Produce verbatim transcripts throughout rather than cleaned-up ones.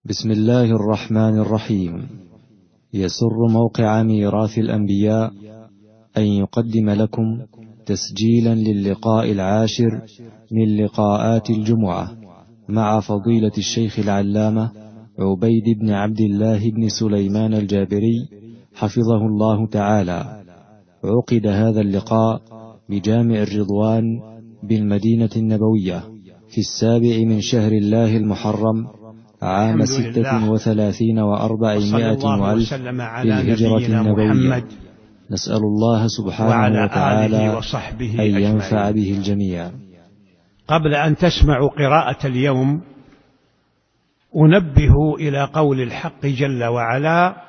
بسم الله الرحمن الرحيم. يسر موقع ميراث الأنبياء أن يقدم لكم تسجيلا للقاء العاشر من لقاءات الجمعة مع فضيلة الشيخ العلامة عبيد بن عبد الله بن سليمان الجابري حفظه الله تعالى. عقد هذا اللقاء بجامع الرضوان بالمدينة النبوية في السابع من شهر الله المحرم عام ستة وثلاثين وأربعمائة وألف للهجرة النبوية. نسأل الله سبحانه وتعالى أن ينفع به الجميع. قبل أن تسمعوا قراءة اليوم أنبه إلى قول الحق جل وعلا: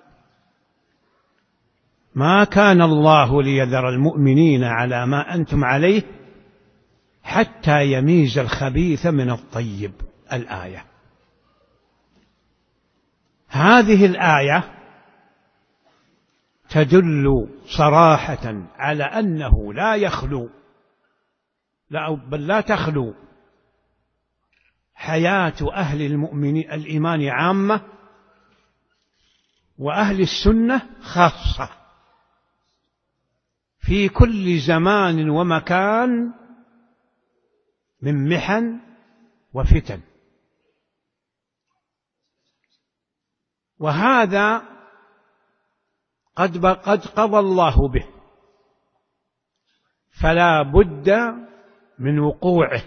ما كان الله ليذر المؤمنين على ما أنتم عليه حتى يميز الخبيث من الطيب. الآية هذه الآية تدل صراحة على أنه لا يخلو لا بل لا تخلو حياة أهل المؤمنين الإيمان عامة وأهل السنة خاصة في كل زمان ومكان من محن وفتن، وهذا قد قد قضى الله به، فلا بد من وقوعه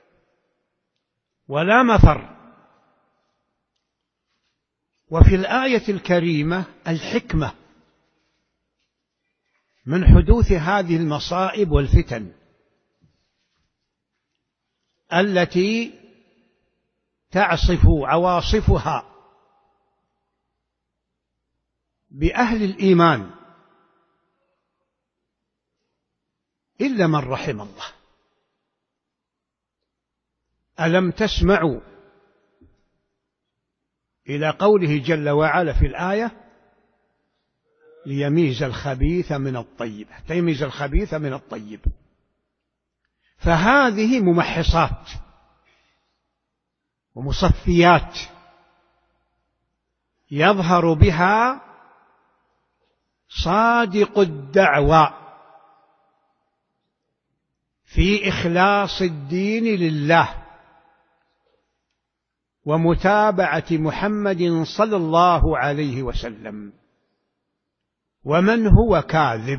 ولا مفر. وفي الآية الكريمة الحكمة من حدوث هذه المصائب والفتن التي تعصف عواصفها بأهل الإيمان إلا من رحم الله. ألم تسمعوا إلى قوله جل وعلا في الآية: ليميز الخبيث من الطيب، تيميز الخبيث من الطيب. فهذه ممحصات ومصفيات يظهر بها صادق الدعوى في إخلاص الدين لله ومتابعة محمد صلى الله عليه وسلم، ومن هو كاذب.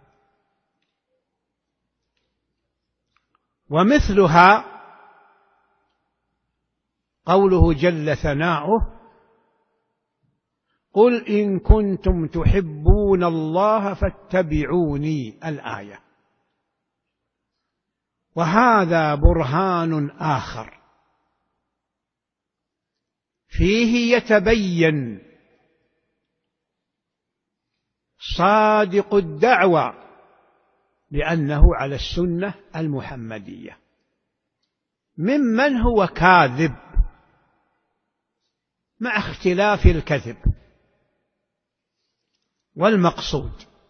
ومثلها قوله جل ثناؤه: قل إن كنتم تحبون الله فاتبعوني. الآية. وهذا برهان آخر فيه يتبين صادق الدعوة لأنه على السنة المحمدية ممن هو كاذب، مع اختلاف الكذب. والمقصود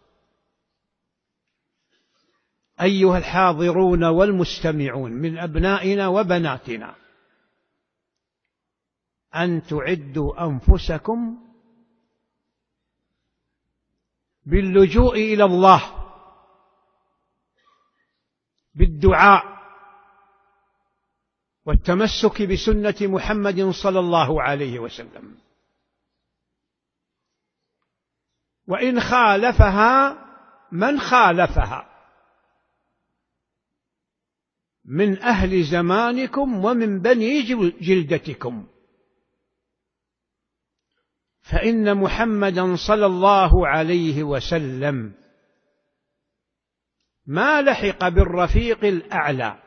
أيها الحاضرون والمستمعون من أبنائنا وبناتنا أن تعدوا أنفسكم باللجوء إلى الله بالدعاء والتمسك بسنة محمد صلى الله عليه وسلم، وإن خالفها من خالفها من أهل زمانكم ومن بني جلدتكم، فإن محمدا صلى الله عليه وسلم ما لحق بالرفيق الأعلى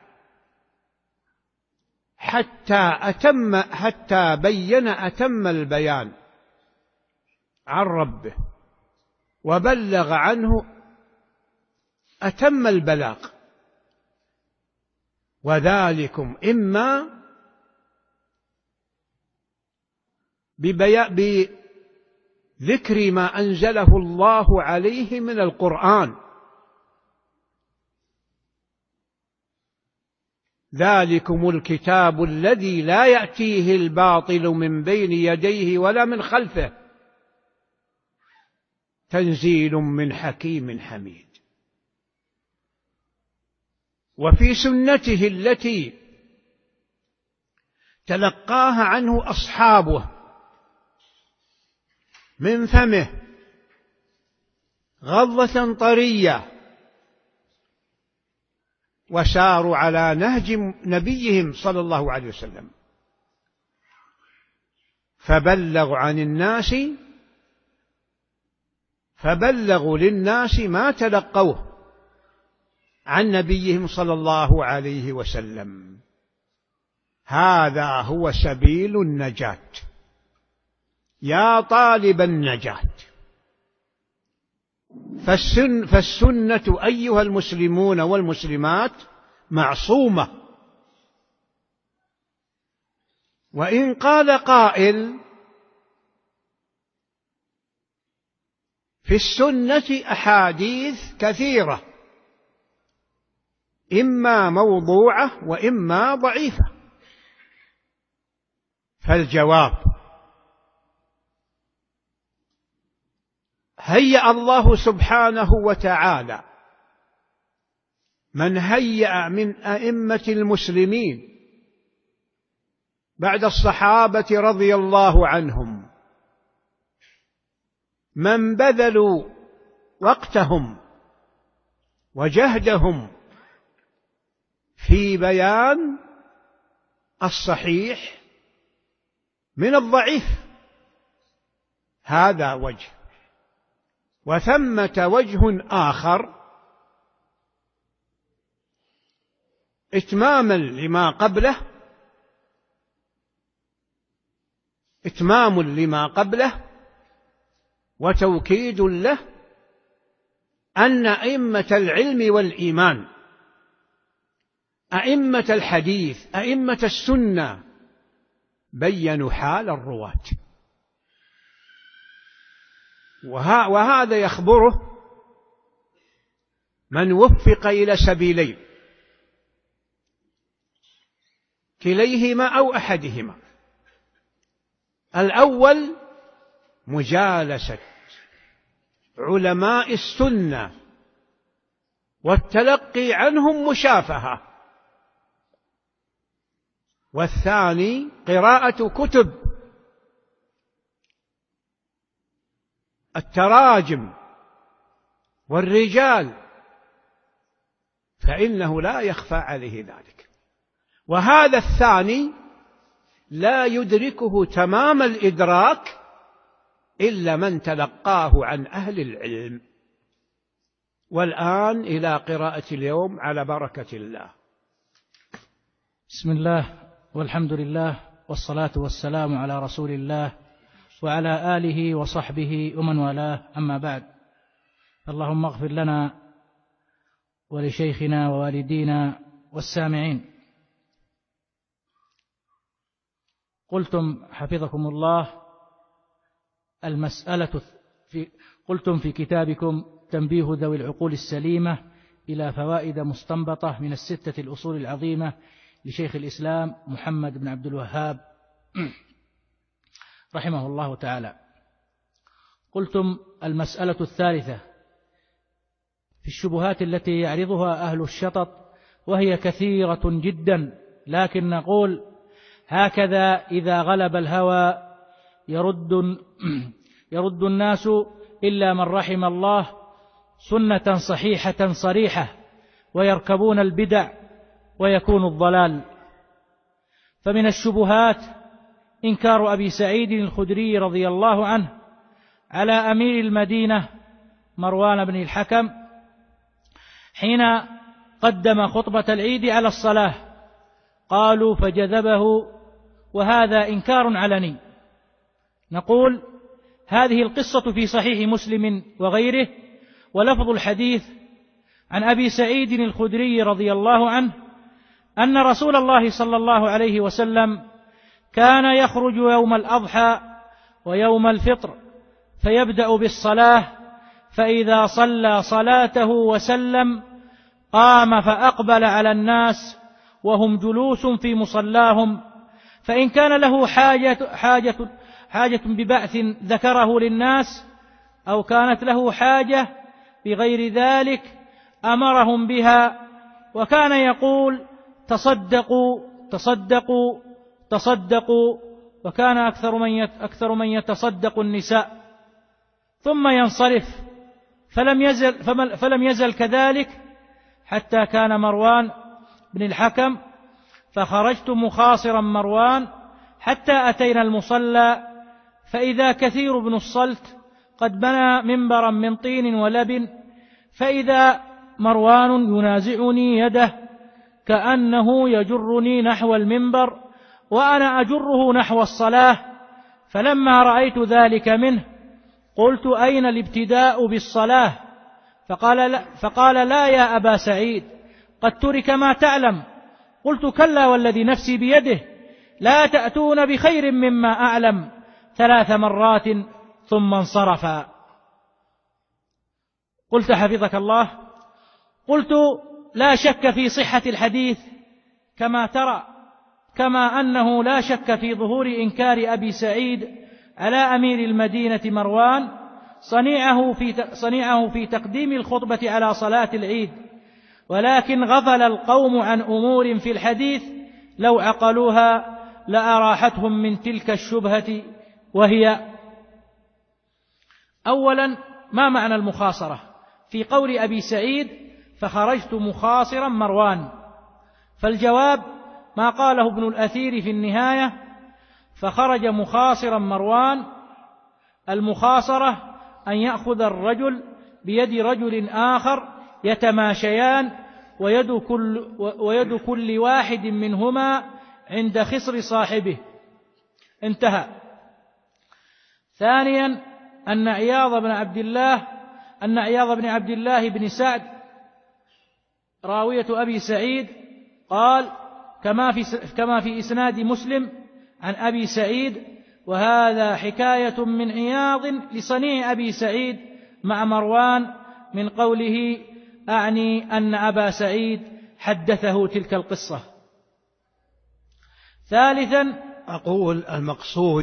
حتى أتم حتى بين أتم البيان عن ربه وبلغ عنه أتم البلاغ، وذلكم إما بذكر ما أنزله الله عليه من القرآن، ذلكم الكتاب الذي لا يأتيه الباطل من بين يديه ولا من خلفه تنزيل من حكيم حميد. وفي سنته التي تلقاها عنه أصحابه من فمه غضة طرية، وساروا على نهج نبيهم صلى الله عليه وسلم، فبلغوا عن الناس فبلغوا للناس ما تلقوه عن نبيهم صلى الله عليه وسلم. هذا هو سبيل النجاة يا طالب النجاة. فالسن فالسنة أيها المسلمون والمسلمات معصومة. وإن قال قائل في السنة أحاديث كثيرة إما موضوعة وإما ضعيفة، فالجواب: هيأ الله سبحانه وتعالى من هيأ من أئمة المسلمين بعد الصحابة رضي الله عنهم من بذلوا وقتهم وجهدهم في بيان الصحيح من الضعيف. هذا وجه. وثمة وجه آخر إتماما لما قبله إتمام لما قبله وتوكيد له، أن أئمة العلم والإيمان، أئمة الحديث، أئمة السنة، بيّنوا حال الرواة، وهذا يخبره من وفق إلى سبيلين كليهما أو أحدهما. الأول مجالسة علماء السنة والتلقي عنهم مشافهة، والثاني قراءة كتب التراجم والرجال، فإنه لا يخفى عليه ذلك. وهذا الثاني لا يدركه تمام الإدراك إلا من تلقاه عن أهل العلم. والآن إلى قراءة اليوم على بركة الله. بسم الله والحمد لله والصلاة والسلام على رسول الله وعلى آله وصحبه ومن والاه، أما بعد. اللهم اغفر لنا ولشيخنا ووالدينا والسامعين. قلتم حفظكم الله المسألة في قلتم في كتابكم تنبيه ذوي العقول السليمة إلى فوائد مستنبطة من الستة الأصول العظيمة لشيخ الإسلام محمد بن عبد الوهاب رحمه الله تعالى. قلتم المسألة الثالثة في الشبهات التي يعرضها أهل الشطط، وهي كثيرة جدا، لكن نقول هكذا: إذا غلب الهوى يرد, يرد الناس إلا من رحم الله سنة صحيحة صريحة، ويركبون البدع ويكون الضلال. فمن الشبهات إنكار أبي سعيد الخدري رضي الله عنه على أمير المدينة مروان بن الحكم حين قدم خطبة العيد على الصلاة، قالوا فجذبه، وهذا إنكار علني. نقول هذه القصة في صحيح مسلم وغيره، ولفظ الحديث عن أبي سعيد الخدري رضي الله عنه أن رسول الله صلى الله عليه وسلم كان يخرج يوم الأضحى ويوم الفطر فيبدأ بالصلاة، فإذا صلى صلاته وسلم قام فأقبل على الناس وهم جلوس في مصلاهم، فإن كان له حاجة, حاجة, حاجة ببعث ذكره للناس، أو كانت له حاجة بغير ذلك أمرهم بها، وكان يقول تصدقوا تصدقوا تصدقوا، وكان أكثر من أكثر من يتصدق النساء، ثم ينصرف، فلم يزل فلم يزل كذلك حتى كان مروان بن الحكم، فخرجت مخاصرا مروان حتى أتينا المصلى، فإذا كثير بن الصلت قد بنى منبرا من طين ولبن، فإذا مروان ينازعني يده كأنه يجرني نحو المنبر وأنا أجره نحو الصلاة، فلما رأيت ذلك منه قلت أين الابتداء بالصلاة؟ فقال لا, فقال لا يا أبا سعيد، قد ترك ما تعلم. قلت كلا والذي نفسي بيده لا تأتون بخير مما أعلم، ثلاث مرات ثم انصرفا. قلت حفظك الله، قلت لا شك في صحة الحديث كما ترى، كما أنه لا شك في ظهور إنكار أبي سعيد على أمير المدينة مروان صنيعه في صنيعه في تقديم الخطبة على صلاة العيد، ولكن غفل القوم عن أمور في الحديث لو عقلوها لأراحتهم من تلك الشبهة، وهي: أولا، ما معنى المخاصرة؟ في قول أبي سعيد فخرجت مخاصرا مروان، فالجواب ما قاله ابن الأثير في النهاية: فخرج مخاصرا مروان. المخاصرة أن يأخذ الرجل بيد رجل آخر يتماشيان، ويد كل, ويد كل واحد منهما عند خصر صاحبه. انتهى. ثانيا، أن عياض بن عبد الله أن عياض بن عبد الله بن سعد راوية أبي سعيد قال كما في كما في إسناد مسلم عن أبي سعيد، وهذا حكاية من عياض لصنيع أبي سعيد مع مروان من قوله أعني أن أبا سعيد حدثه تلك القصة. ثالثا، أقول المقصود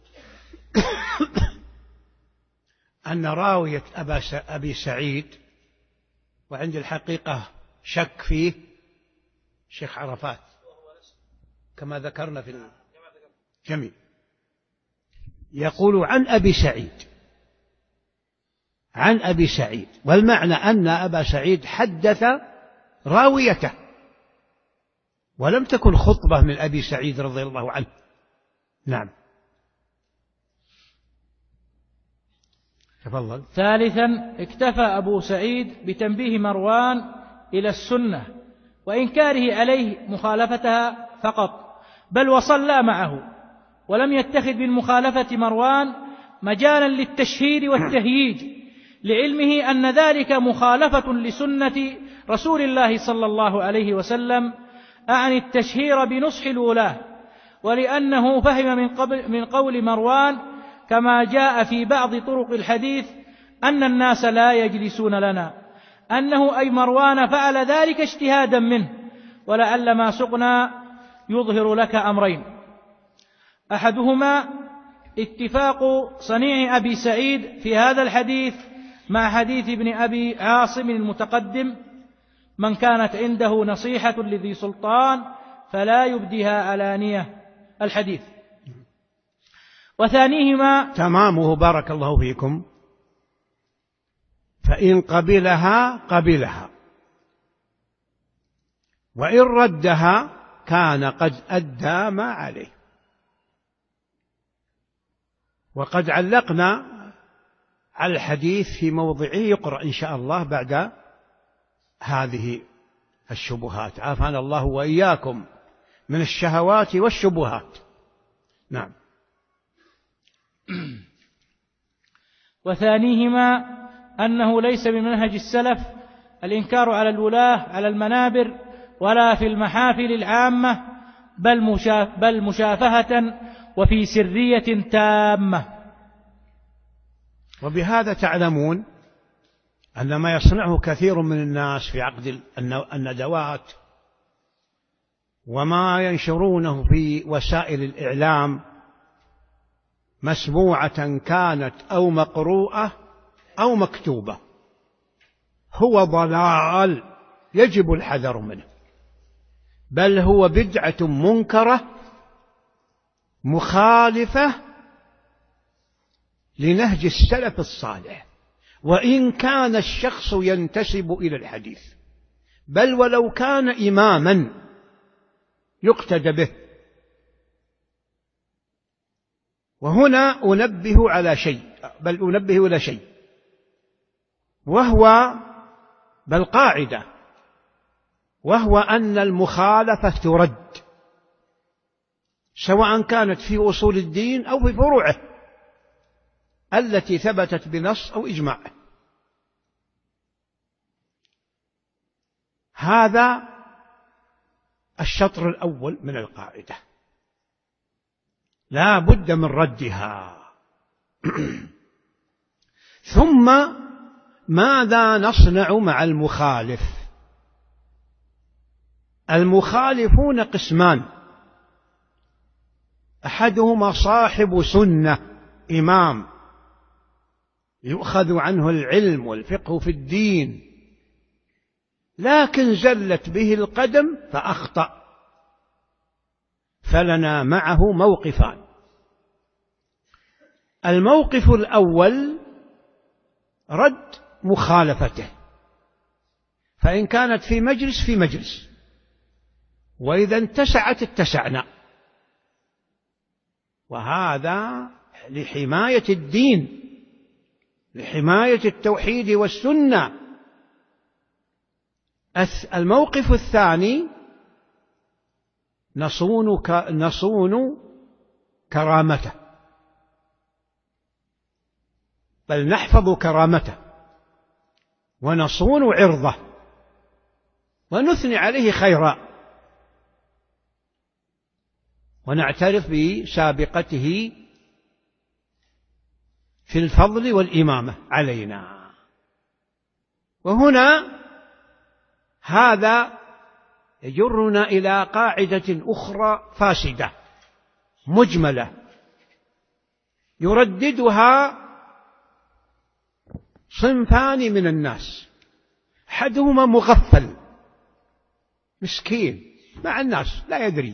أن راوية أبي سعيد، وعند الحقيقة شك فيه شيخ عرفات كما ذكرنا في الجميع، يقول عن أبي سعيد عن أبي سعيد، والمعنى أن أبا سعيد حدث راويته، ولم تكن خطبة من أبي سعيد رضي الله عنه. نعم. تفضل. ثالثا، اكتفى أبو سعيد بتنبيه مروان إلى السنة وإنكاره عليه مخالفتها فقط، بل وصلى معه، ولم يتخذ من مخالفة مروان مجالا للتشهير والتهييج، لعلمه أن ذلك مخالفة لسنة رسول الله صلى الله عليه وسلم، أعني التشهير بنصح الولاة، ولأنه فهم من, قبل من قول مروان كما جاء في بعض طرق الحديث أن الناس لا يجلسون لنا، أنه أي مروان فعل ذلك اجتهادا منه، ولعل ما سقنا يظهر لك أمرين: أحدهما اتفاق صنيع أبي سعيد في هذا الحديث مع حديث ابن أبي عاصم المتقدم: من كانت عنده نصيحة لذي سلطان فلا يبديها علانية، الحديث. وثانيهما تمامه بارك الله فيكم، فإن قبلها قبلها، وإن ردها كان قد أدى ما عليه. وقد علقنا على الحديث في موضعه يقرأ إن شاء الله بعد هذه الشبهات، عافانا الله وإياكم من الشهوات والشبهات. نعم. وثانيهما أنه ليس من منهج السلف الإنكار على الولاة على المنابر ولا في المحافل العامة، بل, مشاف بل مشافهة وفي سرية تامة. وبهذا تعلمون أن ما يصنعه كثير من الناس في عقد الندوات وما ينشرونه في وسائل الإعلام مسموعة كانت أو مقروءة أو مكتوبة هو ضلال يجب الحذر منه، بل هو بدعة منكرة مخالفة لنهج السلف الصالح، وإن كان الشخص ينتسب إلى الحديث، بل ولو كان إماما يقتدى به. وهنا أنبه على شيء، بل أنبه إلى شيء، وهو بل قاعدة، وهو أن المخالفة ترد، سواء كانت في أصول الدين أو في فروعه التي ثبتت بنص أو إجماع. هذا الشطر الأول من القاعدة، لا بد من ردها. ثم ماذا نصنع مع المخالف؟ المخالفون قسمان، أحدهما صاحب سنة إمام يؤخذ عنه العلم والفقه في الدين، لكن زلت به القدم فأخطأ، فلنا معه موقفان. الموقف الأول رد مخالفته، فإن كانت في مجلس في مجلس، وإذا اتسعت اتسعنا، وهذا لحماية الدين، لحماية التوحيد والسنة. الموقف الثاني نصون نصون كرامته، بل نحفظ كرامته ونصون عرضه ونثني عليه خيرا، ونعترف بسابقته في الفضل والإمامة علينا. وهنا هذا يجرنا إلى قاعدة أخرى فاسدة مجملة يرددها صنفان من الناس، أحدهما مغفل مسكين مع الناس لا يدري،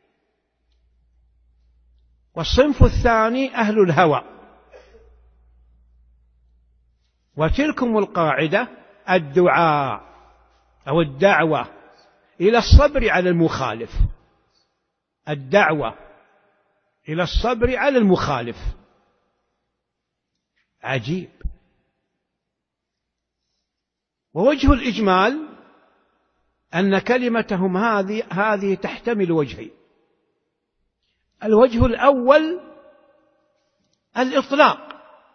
والصنف الثاني أهل الهوى. وتلكم القاعدة الدعاء أو الدعوة إلى الصبر على المخالف، الدعوة إلى الصبر على المخالف. عجيب. ووجه الإجمال أن كلمتهم هذه هذه تحتمل وجهين. الوجه الأول الإطلاق،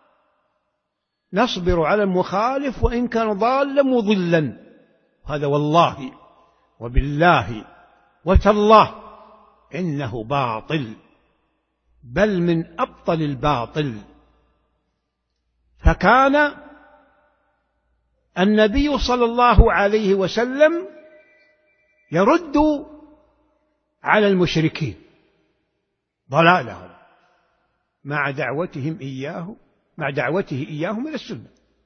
نصبر على المخالف وإن كان ضالا مضلا، هذا والله وبالله وتالله إنه باطل، بل من أبطل الباطل. فكان النبي صلى الله عليه وسلم يرد على المشركين ضلالهم مع دعوتهم إياه مع دعوته إياهم إلى السنة،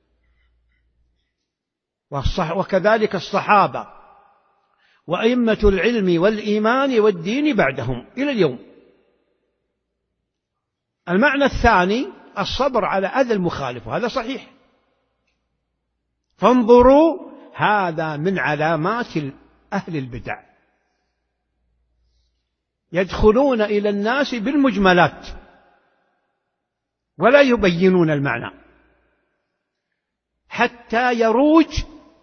وكذلك الصحابة وأئمة العلم والإيمان والدين بعدهم إلى اليوم. المعنى الثاني الصبر على أذى المخالف، وهذا صحيح. فانظروا، هذا من علامات أهل البدع، يدخلون إلى الناس بالمجملات ولا يبينون المعنى حتى يروج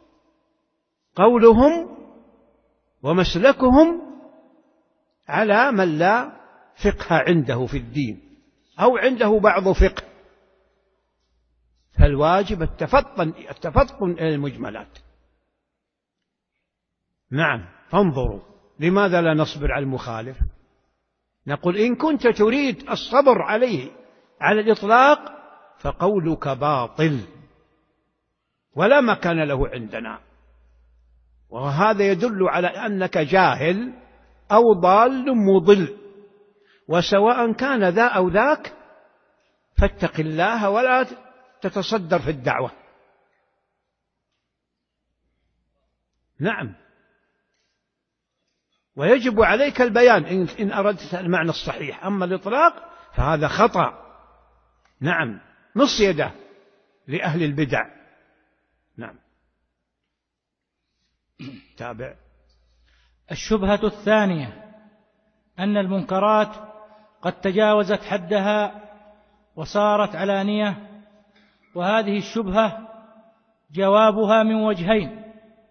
قولهم ومسلكهم على من لا فقه عنده في الدين أو عنده بعض فقه. فالواجب التفطن التفطن إلى المجملات. نعم، فانظروا، لماذا لا نصبر على المخالف؟ نقول إن كنت تريد الصبر عليه على الإطلاق فقولك باطل ولا مكان له عندنا، وهذا يدل على أنك جاهل أو ضال مضل، وسواء كان ذا أو ذاك فاتق الله ولا تتصدر في الدعوة. نعم، ويجب عليك البيان إن أردت المعنى الصحيح، أما الإطلاق فهذا خطأ. نعم، نص يده لأهل البدع. نعم. تابع. الشبهة الثانية أن المنكرات قد تجاوزت حدها وصارت علانية، وهذه الشبهة جوابها من وجهين: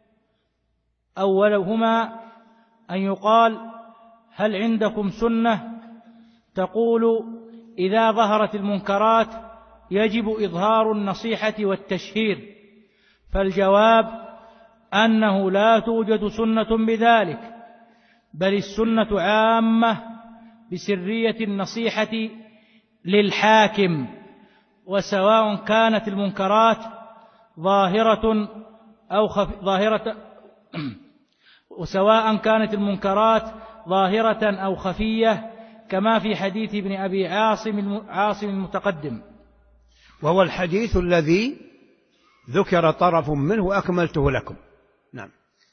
أولهما أن يقال: هل عندكم سنة تقول إذا ظهرت المنكرات يجب إظهار النصيحة والتشهير؟ فالجواب أنه لا توجد سنة بذلك، بل السنة عامة بسرية النصيحة للحاكم، وسواء كانت المنكرات ظاهرة أو خف... ظاهرة وسواء كانت المنكرات ظاهرة أو خفية، كما في حديث ابن أبي عاصم عاصم المتقدم، وهو الحديث الذي ذكر طرف منه وأكملته لكم. نعم.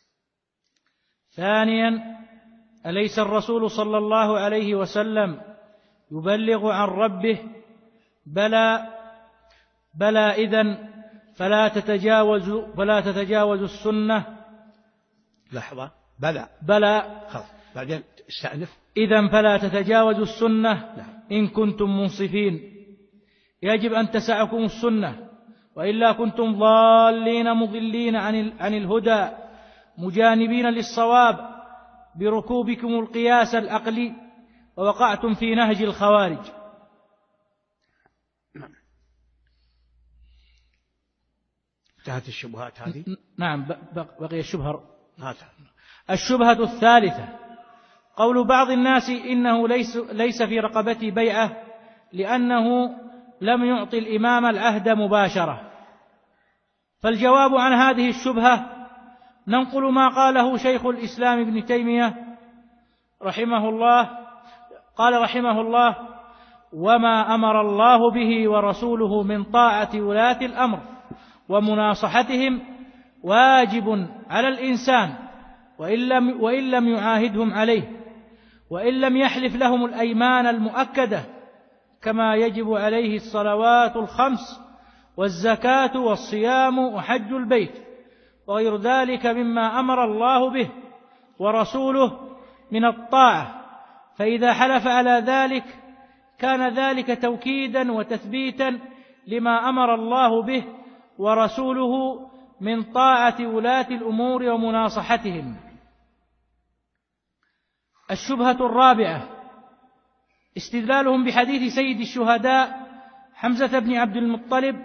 ثانيا: أليس الرسول صلى الله عليه وسلم يبلغ عن ربه؟ بلى بلى إذن فلا تتجاوز فلا تتجاوز السنة. لحظة. بلى بلى خلاص، بعدين استأنف. إذن فلا تتجاوز السنة. نعم. إن كنتم منصفين. يجب أن تسعكم السنة، وإلا كنتم ضالين مضلين عن عن الهدى، مجانبين للصواب بركوبكم القياس العقلي، ووقعتم في نهج الخوارج. نعم. انتهت الشبهات هذه. نعم، بقي الشبهة. هذا. الشبهة الثالثة: قول بعض الناس إنه ليس ليس في رقبتي بيعة لأنه لم يعطي الإمام العهد مباشرة. فالجواب عن هذه الشبهة ننقل ما قاله شيخ الإسلام ابن تيمية رحمه الله، قال رحمه الله: وما أمر الله به ورسوله من طاعة ولاة الأمر ومناصحتهم واجب على الإنسان، وإن لم, وإن لم يعاهدهم عليه، وإن لم يحلف لهم الأيمان المؤكدة، كما يجب عليه الصلوات الخمس والزكاة والصيام وحج البيت وغير ذلك مما أمر الله به ورسوله من الطاعة. فإذا حلف على ذلك كان ذلك توكيدا وتثبيتا لما أمر الله به ورسوله من طاعة ولاة الأمور ومناصحتهم. الشبهة الرابعة: استدلالهم بحديث سيد الشهداء حمزة بن عبد المطلب: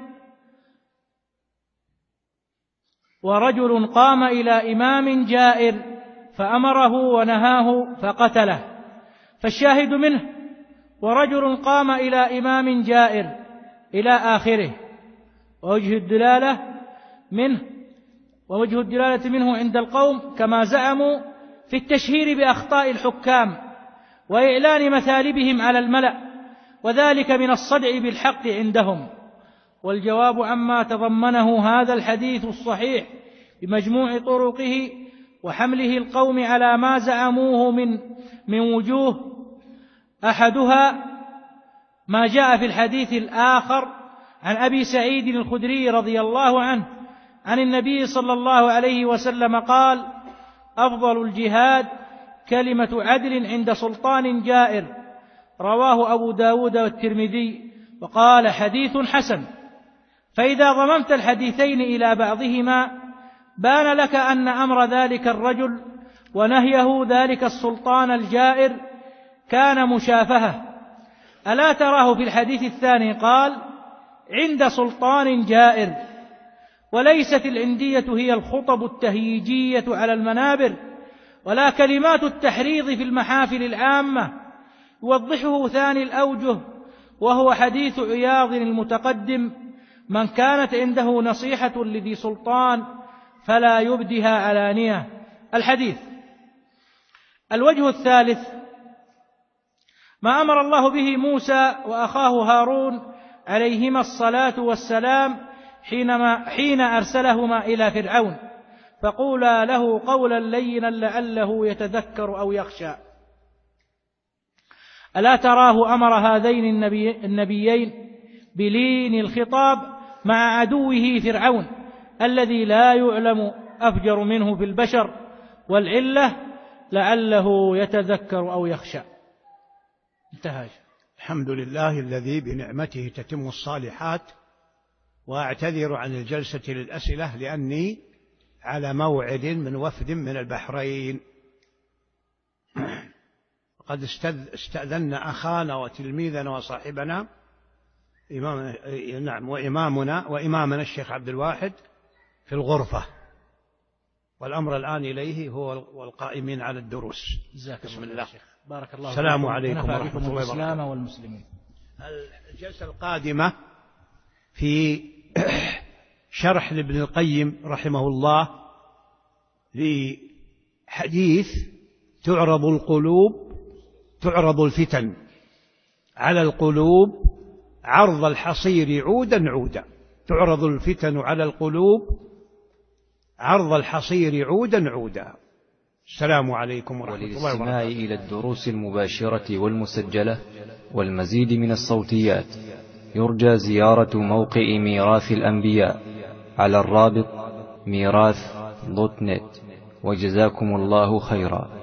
ورجل قام إلى إمام جائر فأمره ونهاه فقتله. فالشاهد منه: ورجل قام إلى إمام جائر إلى آخره. ووجه الدلالة منه ووجه الدلالة منه عند القوم كما زعموا في التشهير بأخطاء الحكام وإعلان مثالبهم على الملأ، وذلك من الصدع بالحق عندهم. والجواب عما تضمنه هذا الحديث الصحيح بمجموع طرقه وحمله القوم على ما زعموه من من وجوه: أحدها ما جاء في الحديث الآخر عن أبي سعيد الخدري رضي الله عنه عن النبي صلى الله عليه وسلم قال: أفضل الجهاد كلمة عدل عند سلطان جائر. رواه أبو داود والترمذي، وقال: حديث حسن. فإذا ضممت الحديثين إلى بعضهما بان لك أن أمر ذلك الرجل ونهيه ذلك السلطان الجائر كان مشافهة. ألا تراه في الحديث الثاني قال: عند سلطان جائر. وليست العندية هي الخطب التهييجية على المنابر، ولا كلمات التحريض في المحافل العامة. يوضحه ثاني الأوجه، وهو حديث عياض المتقدم: من كانت عنده نصيحة لذي سلطان فلا يبدها علانية. الحديث. الوجه الثالث ما أمر الله به موسى وأخاه هارون عليهما الصلاة والسلام حينما حين أرسلهما إلى فرعون، فقولا له قولا لينا لعله يتذكر أو يخشى. ألا تراه أمر هذين النبي النبيين بلين الخطاب مع عدوه فرعون الذي لا يعلم أفجر منه في البشر، والعلة لعله يتذكر أو يخشى. انتهى. الحمد لله الذي بنعمته تتم الصالحات، وأعتذر عن الجلسة للأسئلة لأني على موعد من وفد من البحرين. قد استأذنا أخانا وتلميذنا وصاحبنا إمام نعم وإمامنا وإمامنا الشيخ عبد الواحد في الغرفة، والأمر الآن إليه هو والقائمين على الدروس. بسم الله. بارك الله. السلام عليكم ورحمة الله وبركاته. والمسلمين. الجلسة القادمة في شرح لابن القيم رحمه الله لحديث تعرض القلوب تعرض الفتن على القلوب عرض الحصير عودا عودا. تعرض الفتن على القلوب عرض الحصير عودا عودا. السلام عليكم ورحمة الله وبركاته. وللاستماع إلى الدروس المباشرة والمسجلة والمزيد من الصوتيات يرجى زيارة موقع ميراث الأنبياء على الرابط ميراث دوت نت. وجزاكم الله خيرا.